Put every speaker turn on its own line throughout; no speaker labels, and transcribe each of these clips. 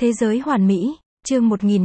Thế giới hoàn mỹ, chương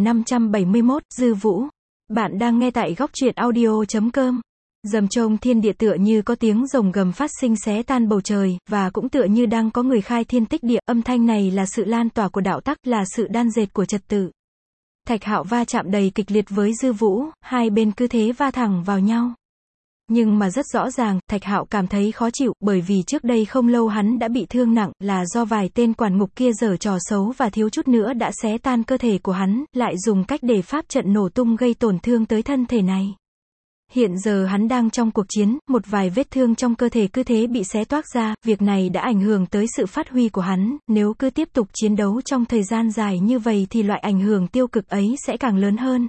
1571, Dư Vũ. Bạn đang nghe tại góc truyện audio.com. Rầm chông thiên địa tựa như có tiếng rồng gầm phát sinh xé tan bầu trời, và cũng tựa như đang có người khai thiên tích địa, âm thanh này là sự lan tỏa của đạo tắc, là sự đan dệt của trật tự. Thạch Hạo va chạm đầy kịch liệt với Dư Vũ, hai bên cứ thế va thẳng vào nhau. Nhưng mà rất rõ ràng, Thạch Hạo cảm thấy khó chịu, bởi vì trước đây không lâu hắn đã bị thương nặng, là do vài tên quản ngục kia giở trò xấu và thiếu chút nữa đã xé tan cơ thể của hắn, lại dùng cách để pháp trận nổ tung gây tổn thương tới thân thể này. Hiện giờ hắn đang trong cuộc chiến, một vài vết thương trong cơ thể cứ thế bị xé toác ra, việc này đã ảnh hưởng tới sự phát huy của hắn, nếu cứ tiếp tục chiến đấu trong thời gian dài như vậy thì loại ảnh hưởng tiêu cực ấy sẽ càng lớn hơn.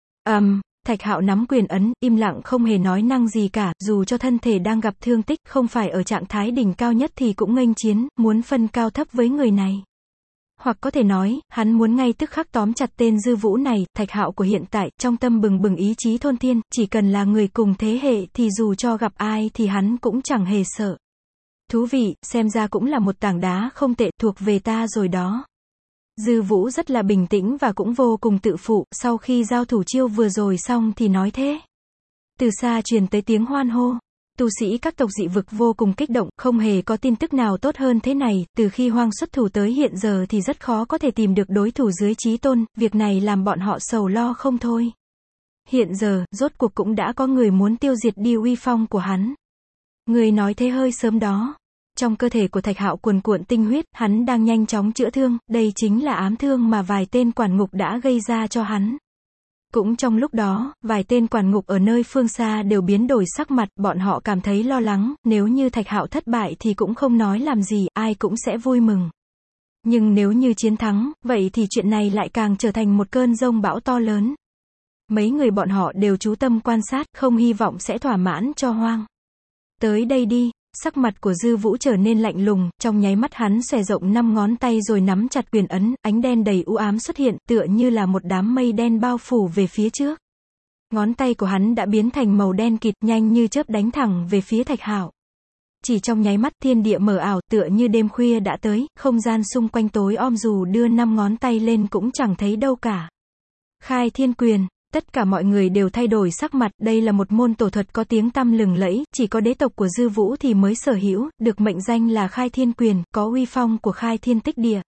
Thạch Hạo nắm quyền ấn, im lặng không hề nói năng gì cả, dù cho thân thể đang gặp thương tích, không phải ở trạng thái đỉnh cao nhất thì cũng nghênh chiến, muốn phân cao thấp với người này. Hoặc có thể nói, hắn muốn ngay tức khắc tóm chặt tên Dư Vũ này. Thạch Hạo của hiện tại, trong tâm bừng bừng ý chí thôn thiên, chỉ cần là người cùng thế hệ thì dù cho gặp ai thì hắn cũng chẳng hề sợ. Thú vị, xem ra cũng là một tảng đá không tệ, thuộc về ta rồi đó. Dư Vũ rất là bình tĩnh và cũng vô cùng tự phụ, sau khi giao thủ chiêu vừa rồi xong thì nói thế. Từ xa truyền tới tiếng hoan hô. Tu sĩ các tộc dị vực vô cùng kích động, không hề có tin tức nào tốt hơn thế này, từ khi Hoang xuất thủ tới hiện giờ thì rất khó có thể tìm được đối thủ dưới chí tôn, việc này làm bọn họ sầu lo không thôi. Hiện giờ, rốt cuộc cũng đã có người muốn tiêu diệt đi uy phong của hắn. Người nói thế hơi sớm đó. Trong cơ thể của Thạch Hạo cuồn cuộn tinh huyết, hắn đang nhanh chóng chữa thương, đây chính là ám thương mà vài tên quản ngục đã gây ra cho hắn. Cũng trong lúc đó, vài tên quản ngục ở nơi phương xa đều biến đổi sắc mặt, bọn họ cảm thấy lo lắng, nếu như Thạch Hạo thất bại thì cũng không nói làm gì, ai cũng sẽ vui mừng. Nhưng nếu như chiến thắng, vậy thì chuyện này lại càng trở thành một cơn giông bão to lớn. Mấy người bọn họ đều chú tâm quan sát, không hy vọng sẽ thỏa mãn cho Hoang. Tới đây đi. Sắc mặt của Dư Vũ trở nên lạnh lùng, trong nháy mắt hắn xòe rộng 5 ngón tay rồi nắm chặt quyền ấn, ánh đen đầy u ám xuất hiện, tựa như là một đám mây đen bao phủ về phía trước. Ngón tay của hắn đã biến thành màu đen kịt, nhanh như chớp đánh thẳng về phía Thạch Hạo. Chỉ trong nháy mắt thiên địa mờ ảo, tựa như đêm khuya đã tới, không gian xung quanh tối om, dù đưa 5 ngón tay lên cũng chẳng thấy đâu cả. Khai Thiên Quyền. Tất cả mọi người đều thay đổi sắc mặt, đây là một môn tổ thuật có tiếng tăm lừng lẫy, chỉ có đế tộc của Dư Vũ thì mới sở hữu, được mệnh danh là Khai Thiên Quyền, có uy phong của khai thiên tích địa.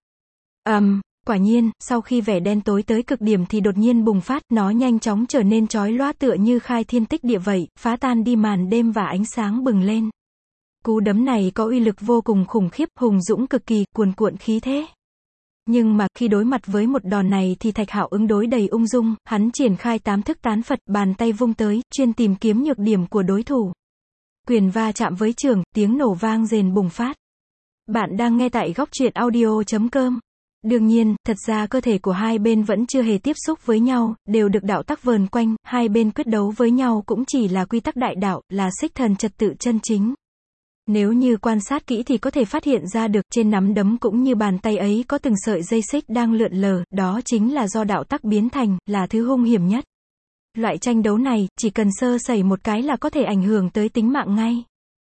Quả nhiên, sau khi vẻ đen tối tới cực điểm thì đột nhiên bùng phát, nó nhanh chóng trở nên chói lóa tựa như khai thiên tích địa vậy, phá tan đi màn đêm và ánh sáng bừng lên. Cú đấm này có uy lực vô cùng khủng khiếp, hùng dũng cực kỳ, cuồn cuộn khí thế. Nhưng mà, khi đối mặt với một đòn này thì Thạch Hạo ứng đối đầy ung dung, hắn triển khai 8 thức tán Phật, bàn tay vung tới, chuyên tìm kiếm nhược điểm của đối thủ. Quyền va chạm với chưởng, tiếng nổ vang rền bùng phát. Bạn đang nghe tại góc truyện audio.com. Đương nhiên, thật ra cơ thể của hai bên vẫn chưa hề tiếp xúc với nhau, đều được đạo tắc vờn quanh, hai bên quyết đấu với nhau cũng chỉ là quy tắc đại đạo, là xích thần trật tự chân chính. Nếu như quan sát kỹ thì có thể phát hiện ra được, trên nắm đấm cũng như bàn tay ấy có từng sợi dây xích đang lượn lờ, đó chính là do đạo tắc biến thành, là thứ hung hiểm nhất. Loại tranh đấu này, chỉ cần sơ sẩy một cái là có thể ảnh hưởng tới tính mạng ngay.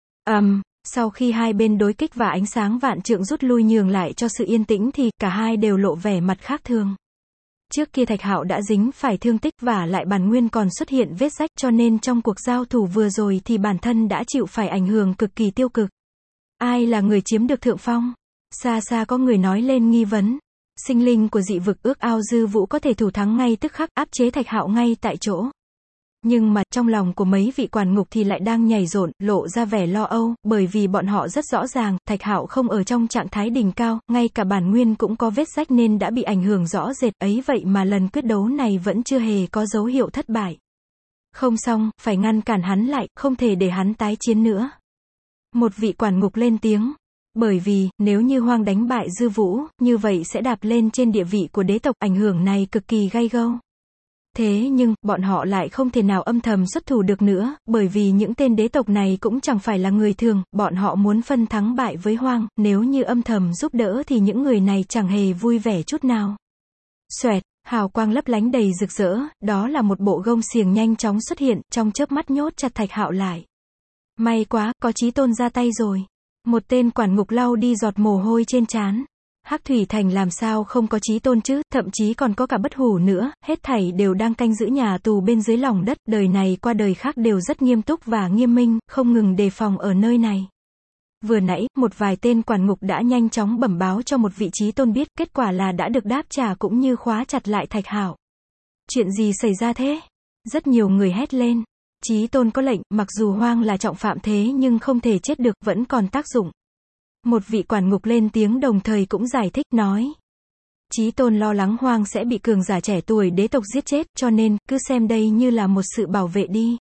Sau khi hai bên đối kích và ánh sáng vạn trượng rút lui nhường lại cho sự yên tĩnh thì, cả hai đều lộ vẻ mặt khác thường. Trước kia Thạch Hạo đã dính phải thương tích và lại bản nguyên còn xuất hiện vết rách, cho nên trong cuộc giao thủ vừa rồi thì bản thân đã chịu phải ảnh hưởng cực kỳ tiêu cực. Ai là người chiếm được thượng phong? Xa xa có người nói lên nghi vấn. Sinh linh của dị vực ước ao Dư Vũ có thể thủ thắng ngay tức khắc, áp chế Thạch Hạo ngay tại chỗ. Nhưng mà, trong lòng của mấy vị quản ngục thì lại đang nhảy rộn, lộ ra vẻ lo âu, bởi vì bọn họ rất rõ ràng, Thạch Hạo không ở trong trạng thái đỉnh cao, ngay cả bản nguyên cũng có vết rách nên đã bị ảnh hưởng rõ rệt, ấy vậy mà lần quyết đấu này vẫn chưa hề có dấu hiệu thất bại. Không xong, phải ngăn cản hắn lại, không thể để hắn tái chiến nữa. Một vị quản ngục lên tiếng. Bởi vì, nếu như Hoang đánh bại Dư Vũ, như vậy sẽ đạp lên trên địa vị của đế tộc, ảnh hưởng này cực kỳ gay gâu. Thế nhưng, bọn họ lại không thể nào âm thầm xuất thủ được nữa, bởi vì những tên đế tộc này cũng chẳng phải là người thường, bọn họ muốn phân thắng bại với Hoang, nếu như âm thầm giúp đỡ thì những người này chẳng hề vui vẻ chút nào. Xoẹt, hào quang lấp lánh đầy rực rỡ, đó là một bộ gông xiềng nhanh chóng xuất hiện, trong chớp mắt nhốt chặt Thạch Hạo lại. May quá, có chí tôn ra tay rồi. Một tên quản ngục lau đi giọt mồ hôi trên trán. Hắc Thủy Thành làm sao không có Chí Tôn chứ, thậm chí còn có cả Bất Hủ nữa, hết thảy đều đang canh giữ nhà tù bên dưới lòng đất, đời này qua đời khác đều rất nghiêm túc và nghiêm minh, không ngừng đề phòng ở nơi này. Vừa nãy, một vài tên quản ngục đã nhanh chóng bẩm báo cho một vị Chí Tôn biết, kết quả là đã được đáp trả cũng như khóa chặt lại Thạch Hạo. Chuyện gì xảy ra thế? Rất nhiều người hét lên. Chí Tôn có lệnh, mặc dù Hoang là trọng phạm thế nhưng không thể chết được, vẫn còn tác dụng. Một vị quản ngục lên tiếng đồng thời cũng giải thích, nói. Chí Tôn lo lắng Hoang sẽ bị cường giả trẻ tuổi đế tộc giết chết, cho nên, cứ xem đây như là một sự bảo vệ đi.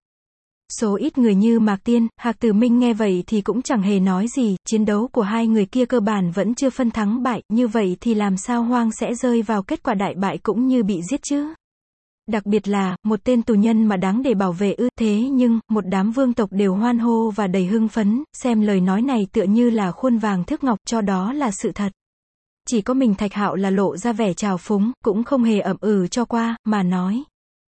Số ít người như Mạc Tiên, Hạc Tử Minh nghe vậy thì cũng chẳng hề nói gì, chiến đấu của hai người kia cơ bản vẫn chưa phân thắng bại, như vậy thì làm sao Hoang sẽ rơi vào kết quả đại bại cũng như bị giết chứ? Đặc biệt là, một tên tù nhân mà đáng để bảo vệ ư, thế nhưng, một đám vương tộc đều hoan hô và đầy hưng phấn, xem lời nói này tựa như là khuôn vàng thước ngọc, cho đó là sự thật. Chỉ có mình Thạch Hạo là lộ ra vẻ trào phúng, cũng không hề ậm ừ cho qua, mà nói.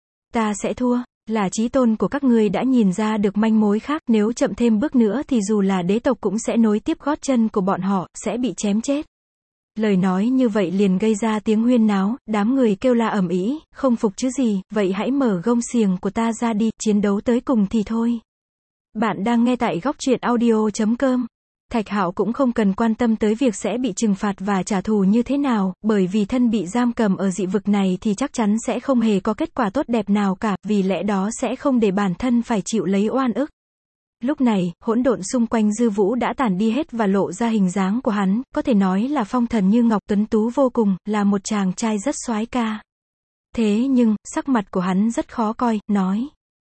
Ta sẽ thua, là Chí Tôn của các ngươi đã nhìn ra được manh mối khác, nếu chậm thêm bước nữa thì dù là đế tộc cũng sẽ nối tiếp gót chân của bọn họ, sẽ bị chém chết. Lời nói như vậy liền gây ra tiếng huyên náo, đám người kêu la ầm ĩ, không phục chứ gì, vậy hãy mở gông xiềng của ta ra đi, chiến đấu tới cùng thì thôi. Bạn đang nghe tại góc truyện audio.com. Thạch Hạo cũng không cần quan tâm tới việc sẽ bị trừng phạt và trả thù như thế nào, bởi vì thân bị giam cầm ở dị vực này thì chắc chắn sẽ không hề có kết quả tốt đẹp nào cả, vì lẽ đó sẽ không để bản thân phải chịu lấy oan ức. Lúc này, hỗn độn xung quanh Dư Vũ đã tản đi hết và lộ ra hình dáng của hắn, có thể nói là phong thần như ngọc, tuấn tú vô cùng, là một chàng trai rất soái ca. Thế nhưng, sắc mặt của hắn rất khó coi, nói.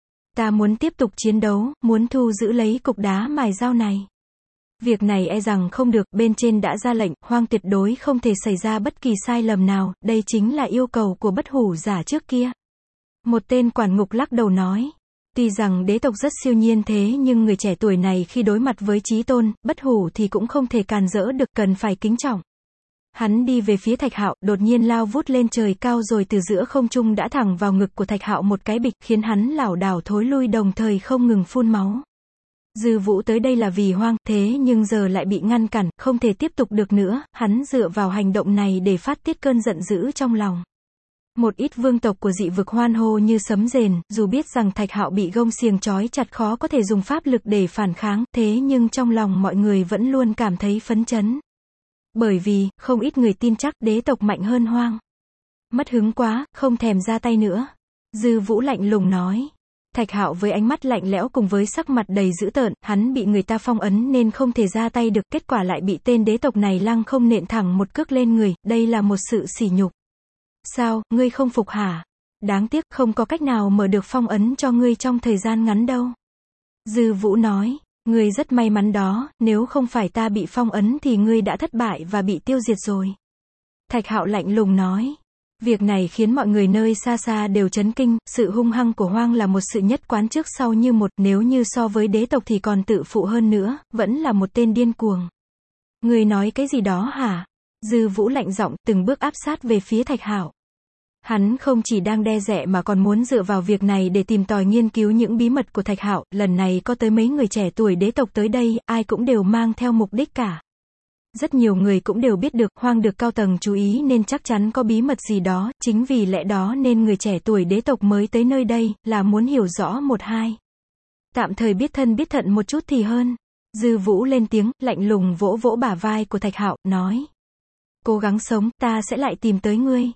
Ta muốn tiếp tục chiến đấu, muốn thu giữ lấy cục đá mài dao này. Việc này e rằng không được, bên trên đã ra lệnh, Hoang tuyệt đối không thể xảy ra bất kỳ sai lầm nào, đây chính là yêu cầu của Bất Hủ giả trước kia. Một tên quản ngục lắc đầu nói. Tuy rằng đế tộc rất siêu nhiên thế nhưng người trẻ tuổi này khi đối mặt với Chí Tôn, Bất Hủ thì cũng không thể càn rỡ được, cần phải kính trọng. Hắn đi về phía Thạch Hạo, đột nhiên lao vút lên trời cao rồi từ giữa không trung đã thẳng vào ngực của Thạch Hạo một cái bịch, khiến hắn lảo đảo thối lui đồng thời không ngừng phun máu. Dư Vũ tới đây là vì Hoang, thế nhưng giờ lại bị ngăn cản, không thể tiếp tục được nữa, hắn dựa vào hành động này để phát tiết cơn giận dữ trong lòng. Một ít vương tộc của dị vực hoan hô như sấm rền, dù biết rằng Thạch Hạo bị gông xiềng trói chặt khó có thể dùng pháp lực để phản kháng, thế nhưng trong lòng mọi người vẫn luôn cảm thấy phấn chấn. Bởi vì, không ít người tin chắc đế tộc mạnh hơn Hoang. Mất hứng quá, không thèm ra tay nữa. Dư Vũ lạnh lùng nói. Thạch Hạo với ánh mắt lạnh lẽo cùng với sắc mặt đầy dữ tợn, hắn bị người ta phong ấn nên không thể ra tay được, kết quả lại bị tên đế tộc này lăng không nện thẳng một cước lên người, đây là một sự sỉ nhục. Sao, ngươi không phục hả? Đáng tiếc, không có cách nào mở được phong ấn cho ngươi trong thời gian ngắn đâu. Dư Vũ nói, ngươi rất may mắn đó, nếu không phải ta bị phong ấn thì ngươi đã thất bại và bị tiêu diệt rồi. Thạch Hạo lạnh lùng nói. Việc này khiến mọi người nơi xa xa đều chấn kinh, sự hung hăng của Hoang là một sự nhất quán trước sau như một, nếu như so với đế tộc thì còn tự phụ hơn nữa, vẫn là một tên điên cuồng. Ngươi nói cái gì đó hả? Dư Vũ lạnh giọng, từng bước áp sát về phía Thạch Hạo. Hắn không chỉ đang đe dọa mà còn muốn dựa vào việc này để tìm tòi nghiên cứu những bí mật của Thạch Hạo, lần này có tới mấy người trẻ tuổi đế tộc tới đây, ai cũng đều mang theo mục đích cả. Rất nhiều người cũng đều biết được, Hoang được cao tầng chú ý nên chắc chắn có bí mật gì đó, chính vì lẽ đó nên người trẻ tuổi đế tộc mới tới nơi đây, là muốn hiểu rõ một hai. Tạm thời biết thân biết thận một chút thì hơn. Dư Vũ lên tiếng, lạnh lùng vỗ vỗ bả vai của Thạch Hạo, nói. Cố gắng sống, ta sẽ lại tìm tới ngươi.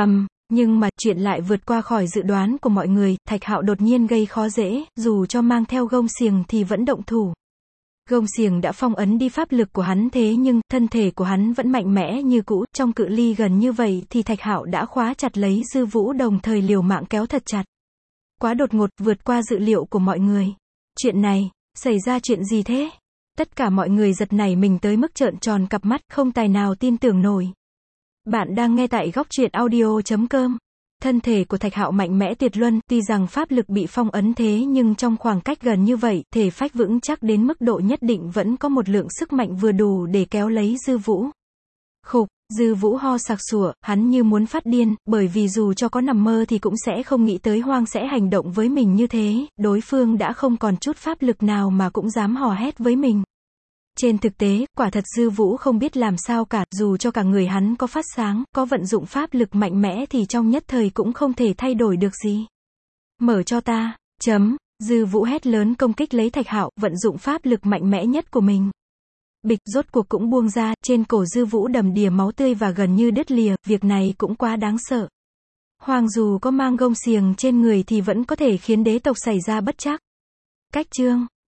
Nhưng mà, chuyện lại vượt qua khỏi dự đoán của mọi người, Thạch Hạo đột nhiên gây khó dễ, dù cho mang theo gông xiềng thì vẫn động thủ. Gông xiềng đã phong ấn đi pháp lực của hắn thế nhưng, thân thể của hắn vẫn mạnh mẽ như cũ, trong cự ly gần như vậy thì Thạch Hạo đã khóa chặt lấy Dư Vũ đồng thời liều mạng kéo thật chặt. Quá đột ngột, vượt qua dự liệu của mọi người. Chuyện này, xảy ra chuyện gì thế? Tất cả mọi người giật nảy mình tới mức trợn tròn cặp mắt, không tài nào tin tưởng nổi. Bạn đang nghe tại góc truyện audio.com. Thân thể của Thạch Hạo mạnh mẽ tuyệt luân, tuy rằng pháp lực bị phong ấn thế nhưng trong khoảng cách gần như vậy, thể phách vững chắc đến mức độ nhất định vẫn có một lượng sức mạnh vừa đủ để kéo lấy Dư Vũ. Khục, Dư Vũ ho sặc sủa, hắn như muốn phát điên, bởi vì dù cho có nằm mơ thì cũng sẽ không nghĩ tới Hoang sẽ hành động với mình như thế, đối phương đã không còn chút pháp lực nào mà cũng dám hò hét với mình. Trên thực tế, quả thật Dư Vũ không biết làm sao cả, dù cho cả người hắn có phát sáng, có vận dụng pháp lực mạnh mẽ thì trong nhất thời cũng không thể thay đổi được gì. Mở cho ta, Dư Vũ hét lớn công kích lấy Thạch Hạo, vận dụng pháp lực mạnh mẽ nhất của mình. Bịch, rốt cuộc cũng buông ra, trên cổ Dư Vũ đầm đìa máu tươi và gần như đứt lìa, việc này cũng quá đáng sợ. Hoàng dù có mang gông xiềng trên người thì vẫn có thể khiến đế tộc xảy ra bất trắc. Cách chương